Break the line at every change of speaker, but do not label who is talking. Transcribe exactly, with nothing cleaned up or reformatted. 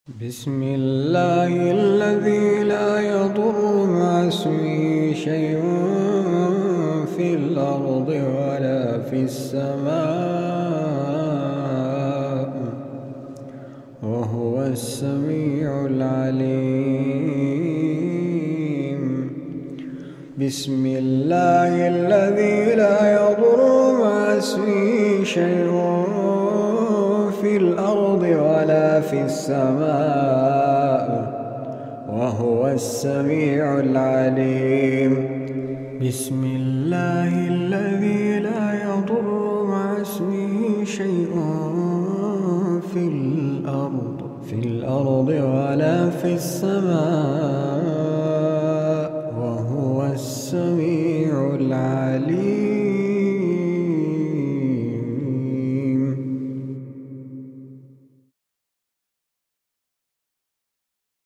بسم الله الذي لا يضر مع اسمه شيء في الأرض ولا في السماء وهو السميع العليم. بسم الله الذي لا يضر مع اسمه شيء في الأرض ولا في السماء وهو السميع العليم. بسم الله الذي لا يضر مع اسمه شيء في الأرض في الأرض ولا في السماء وهو السميع العليم.